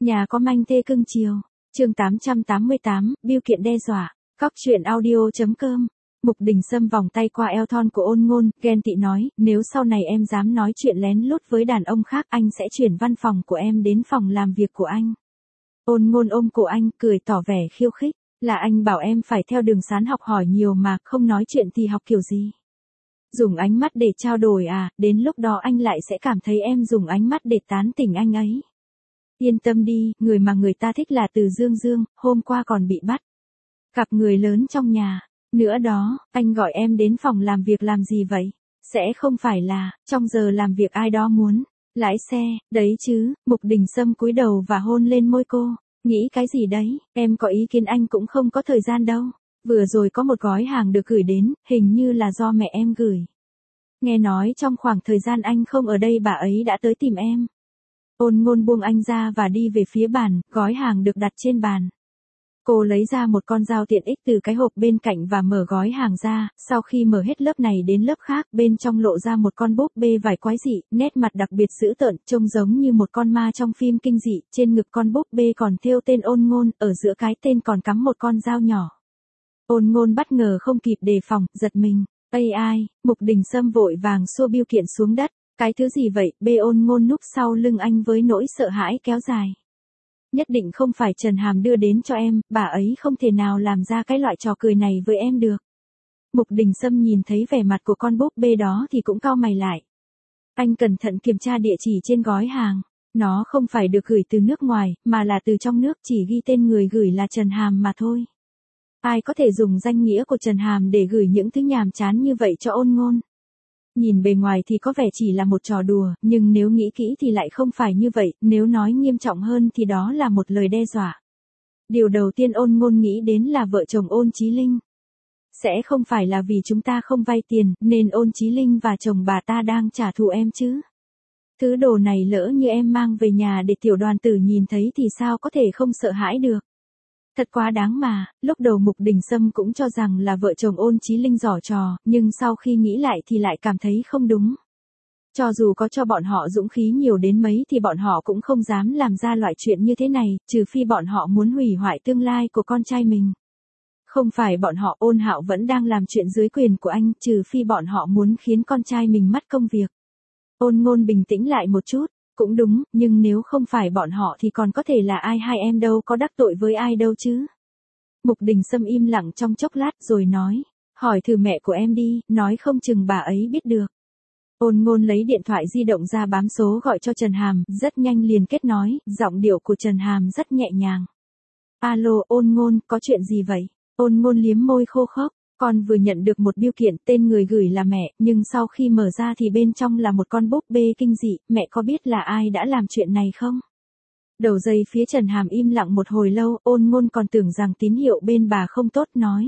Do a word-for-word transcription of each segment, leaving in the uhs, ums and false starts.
Nhà có manh thê cưng chiều. Chương tám trăm tám mươi tám, bưu kiện đe dọa. Cóc truyện audio.com. Mục Đình Sâm vòng tay qua eo thon của Ôn Ngôn, ghen tị nói, nếu sau này em dám nói chuyện lén lút với đàn ông khác, anh sẽ chuyển văn phòng của em đến phòng làm việc của anh. Ôn Ngôn ôm cổ anh, cười tỏ vẻ khiêu khích, là anh bảo em phải theo đường sán học hỏi nhiều mà, không nói chuyện thì học kiểu gì? Dùng ánh mắt để trao đổi à, đến lúc đó anh lại sẽ cảm thấy em dùng ánh mắt để tán tỉnh anh ấy. Yên tâm đi, người mà người ta thích là Từ Dương Dương, hôm qua còn bị bắt. Gặp người lớn trong nhà. Nữa đó, anh gọi em đến phòng làm việc làm gì vậy? Sẽ không phải là, trong giờ làm việc ai đó muốn lái xe, đấy chứ. Mục Đình Sâm cúi đầu và hôn lên môi cô. Nghĩ cái gì đấy, em có ý kiến anh cũng không có thời gian đâu. Vừa rồi có một gói hàng được gửi đến, hình như là do mẹ em gửi. Nghe nói trong khoảng thời gian anh không ở đây bà ấy đã tới tìm em. Ôn Ngôn buông anh ra và đi về phía bàn, gói hàng được đặt trên bàn. Cô lấy ra một con dao tiện ích từ cái hộp bên cạnh và mở gói hàng ra, sau khi mở hết lớp này đến lớp khác, bên trong lộ ra một con búp bê vải quái dị, nét mặt đặc biệt dữ tợn, trông giống như một con ma trong phim kinh dị, trên ngực con búp bê còn thêu tên Ôn Ngôn, ở giữa cái tên còn cắm một con dao nhỏ. Ôn Ngôn bất ngờ không kịp đề phòng, giật mình. Ây ai, Mục Đình Sâm vội vàng xô bưu kiện xuống đất. Cái thứ gì vậy? Bê Ôn Ngôn núp sau lưng anh với nỗi sợ hãi kéo dài. Nhất định không phải Trần Hàm đưa đến cho em, bà ấy không thể nào làm ra cái loại trò cười này với em được. Mục Đình Sâm nhìn thấy vẻ mặt của con búp bê đó thì cũng cau mày lại. Anh cẩn thận kiểm tra địa chỉ trên gói hàng. Nó không phải được gửi từ nước ngoài, mà là từ trong nước, chỉ ghi tên người gửi là Trần Hàm mà thôi. Ai có thể dùng danh nghĩa của Trần Hàm để gửi những thứ nhàm chán như vậy cho Ôn Ngôn? Nhìn bề ngoài thì có vẻ chỉ là một trò đùa, nhưng nếu nghĩ kỹ thì lại không phải như vậy, nếu nói nghiêm trọng hơn thì đó là một lời đe dọa. Điều đầu tiên Ôn Ngôn nghĩ đến là vợ chồng Ôn Chí Linh. Sẽ không phải là vì chúng ta không vay tiền, nên Ôn Chí Linh và chồng bà ta đang trả thù em chứ? Thứ đồ này lỡ như em mang về nhà để tiểu đoàn tử nhìn thấy thì sao có thể không sợ hãi được? Thật quá đáng mà, lúc đầu Mục Đình Sâm cũng cho rằng là vợ chồng Ôn Chí Linh giở trò, nhưng sau khi nghĩ lại thì lại cảm thấy không đúng. Cho dù có cho bọn họ dũng khí nhiều đến mấy thì bọn họ cũng không dám làm ra loại chuyện như thế này, trừ phi bọn họ muốn hủy hoại tương lai của con trai mình. Không phải bọn họ, Ôn Hạo vẫn đang làm chuyện dưới quyền của anh, trừ phi bọn họ muốn khiến con trai mình mất công việc. Ôn Ngôn bình tĩnh lại một chút. Cũng đúng, nhưng nếu không phải bọn họ thì còn có thể là ai, hai em đâu có đắc tội với ai đâu chứ. Mục Đình Sâm im lặng trong chốc lát rồi nói, hỏi thử mẹ của em đi, nói không chừng bà ấy biết được. Ôn Ngôn lấy điện thoại di động ra bám số gọi cho Trần Hàm, rất nhanh liền kết nối, giọng điệu của Trần Hàm rất nhẹ nhàng. Alo, Ôn Ngôn, có chuyện gì vậy? Ôn Ngôn liếm môi khô khốc. Con vừa nhận được một bưu kiện, tên người gửi là mẹ, nhưng sau khi mở ra thì bên trong là một con búp bê kinh dị, mẹ có biết là ai đã làm chuyện này không? Đầu dây phía Trần Hàm im lặng một hồi lâu, Ôn Ngôn còn tưởng rằng tín hiệu bên bà không tốt, nói.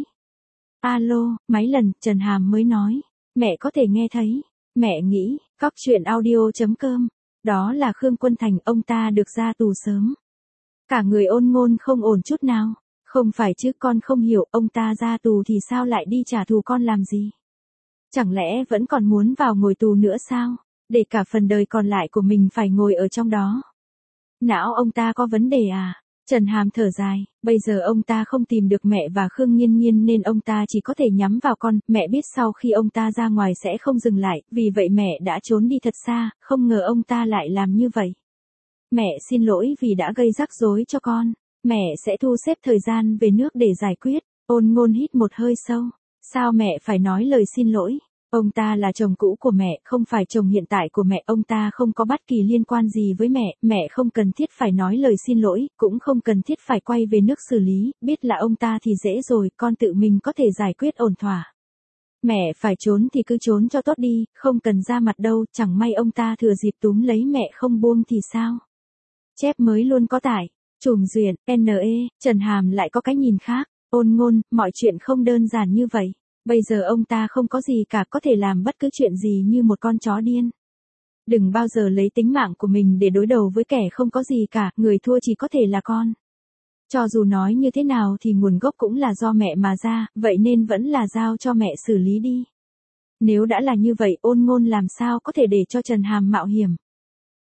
Alo, mấy lần, Trần Hàm mới nói, mẹ có thể nghe thấy, mẹ nghĩ, cóc truyện audio.com, đó là Khương Quân Thành, ông ta được ra tù sớm. Cả người Ôn Ngôn không ổn chút nào. Không phải chứ, con không hiểu, ông ta ra tù thì sao lại đi trả thù con làm gì? Chẳng lẽ vẫn còn muốn vào ngồi tù nữa sao? Để cả phần đời còn lại của mình phải ngồi ở trong đó. Não ông ta có vấn đề à? Trần Hàm thở dài, bây giờ ông ta không tìm được mẹ và Khương Nghiên Nghiên nên ông ta chỉ có thể nhắm vào con, mẹ biết sau khi ông ta ra ngoài sẽ không dừng lại, vì vậy mẹ đã trốn đi thật xa, không ngờ ông ta lại làm như vậy. Mẹ xin lỗi vì đã gây rắc rối cho con. Mẹ sẽ thu xếp thời gian về nước để giải quyết. Ôn Ngôn hít một hơi sâu. Sao mẹ phải nói lời xin lỗi? Ông ta là chồng cũ của mẹ, không phải chồng hiện tại của mẹ. Ông ta không có bất kỳ liên quan gì với mẹ. Mẹ không cần thiết phải nói lời xin lỗi, cũng không cần thiết phải quay về nước xử lý. Biết là ông ta thì dễ rồi, con tự mình có thể giải quyết ổn thỏa. Mẹ phải trốn thì cứ trốn cho tốt đi, không cần ra mặt đâu. Chẳng may ông ta thừa dịp túm lấy mẹ không buông thì sao? Chép mới luôn có tải. Trùm duyệt, en e, Trần Hàm lại có cái nhìn khác. Ôn Ngôn, mọi chuyện không đơn giản như vậy. Bây giờ ông ta không có gì cả, có thể làm bất cứ chuyện gì như một con chó điên. Đừng bao giờ lấy tính mạng của mình để đối đầu với kẻ không có gì cả, người thua chỉ có thể là con. Cho dù nói như thế nào thì nguồn gốc cũng là do mẹ mà ra, vậy nên vẫn là giao cho mẹ xử lý đi. Nếu đã là như vậy, Ôn Ngôn làm sao có thể để cho Trần Hàm mạo hiểm.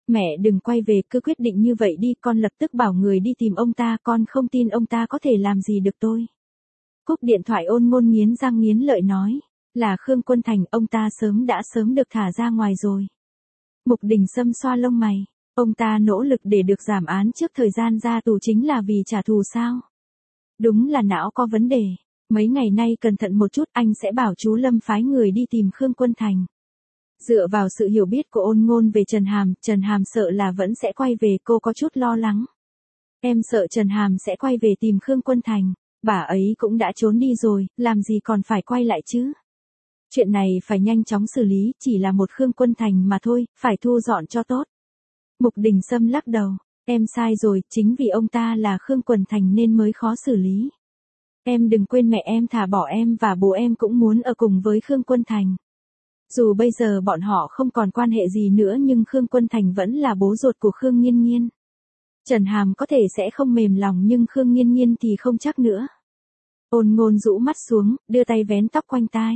Mẹ đừng quay về, cứ quyết định như vậy đi, con lập tức bảo người đi tìm ông ta, con không tin ông ta có thể làm gì được tôi. Cúp điện thoại Ôn Ngôn nghiến răng nghiến lợi nói, là Khương Quân Thành, ông ta sớm đã sớm được thả ra ngoài rồi. Mục Đình Sâm xoa lông mày, ông ta nỗ lực để được giảm án trước thời gian ra tù chính là vì trả thù sao? Đúng là não có vấn đề, mấy ngày nay cẩn thận một chút, anh sẽ bảo chú Lâm phái người đi tìm Khương Quân Thành. Dựa vào sự hiểu biết của Ôn Ngôn về Trần Hàm, Trần Hàm sợ là vẫn sẽ quay về, cô có chút lo lắng. Em sợ Trần Hàm sẽ quay về tìm Khương Quân Thành, bà ấy cũng đã trốn đi rồi, làm gì còn phải quay lại chứ? Chuyện này phải nhanh chóng xử lý, chỉ là một Khương Quân Thành mà thôi, phải thu dọn cho tốt. Mục Đình Sâm lắc đầu, em sai rồi, chính vì ông ta là Khương Quân Thành nên mới khó xử lý. Em đừng quên mẹ em thả bỏ em và bố em cũng muốn ở cùng với Khương Quân Thành. Dù bây giờ bọn họ không còn quan hệ gì nữa nhưng Khương Quân Thành vẫn là bố ruột của Khương Nghiên Nghiên. Trần Hàm có thể sẽ không mềm lòng nhưng Khương Nghiên Nghiên thì không chắc nữa. Ôn Ngôn rũ mắt xuống, đưa tay vén tóc quanh tai.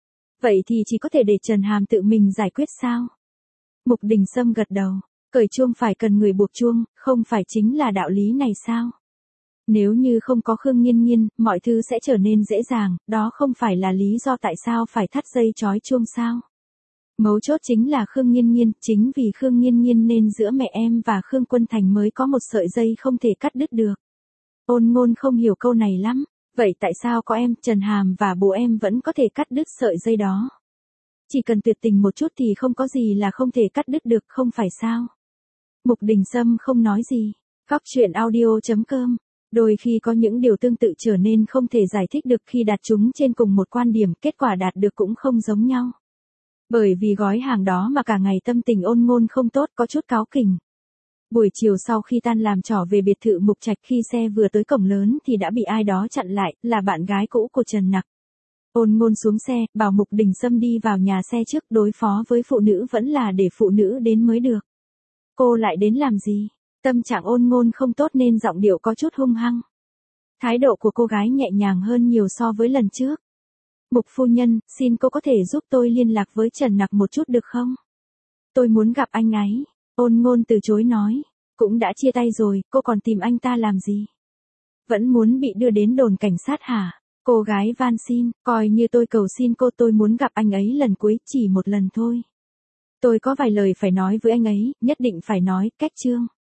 Vậy thì chỉ có thể để Trần Hàm tự mình giải quyết sao? Mục Đình Sâm gật đầu, cởi chuông phải cần người buộc chuông, không phải chính là đạo lý này sao? Nếu như không có Khương Nghiên Nghiên, mọi thứ sẽ trở nên dễ dàng, đó không phải là lý do tại sao phải thắt dây trói chuông sao? Mấu chốt chính là Khương Nghiên Nghiên, chính vì Khương Nghiên Nghiên nên giữa mẹ em và Khương Quân Thành mới có một sợi dây không thể cắt đứt được. Ôn Ngôn không hiểu câu này lắm, vậy tại sao có em, Trần Hàm và bố em vẫn có thể cắt đứt sợi dây đó? Chỉ cần tuyệt tình một chút thì không có gì là không thể cắt đứt được, không phải sao? Mục Đình Sâm không nói gì. Góc truyện audio chấm com. Đôi khi có những điều tương tự trở nên không thể giải thích được khi đặt chúng trên cùng một quan điểm, kết quả đạt được cũng không giống nhau. Bởi vì gói hàng đó mà cả ngày tâm tình Ôn Ngôn không tốt, có chút cáu kỉnh. Buổi chiều sau khi tan làm trò về biệt thự Mục Trạch, khi xe vừa tới cổng lớn thì đã bị ai đó chặn lại, là bạn gái cũ của Trần Nặc. Ôn Ngôn xuống xe, bảo Mục Đình Sâm đi vào nhà xe trước, đối phó với phụ nữ vẫn là để phụ nữ đến mới được. Cô lại đến làm gì? Tâm trạng Ôn Ngôn không tốt nên giọng điệu có chút hung hăng. Thái độ của cô gái nhẹ nhàng hơn nhiều so với lần trước. Mục phu nhân, xin cô có thể giúp tôi liên lạc với Trần Nặc một chút được không? Tôi muốn gặp anh ấy. Ôn Ngôn từ chối nói. Cũng đã chia tay rồi, cô còn tìm anh ta làm gì? Vẫn muốn bị đưa đến đồn cảnh sát hả? Cô gái van xin, coi như tôi cầu xin cô, tôi muốn gặp anh ấy lần cuối, chỉ một lần thôi. Tôi có vài lời phải nói với anh ấy, nhất định phải nói, cách chương.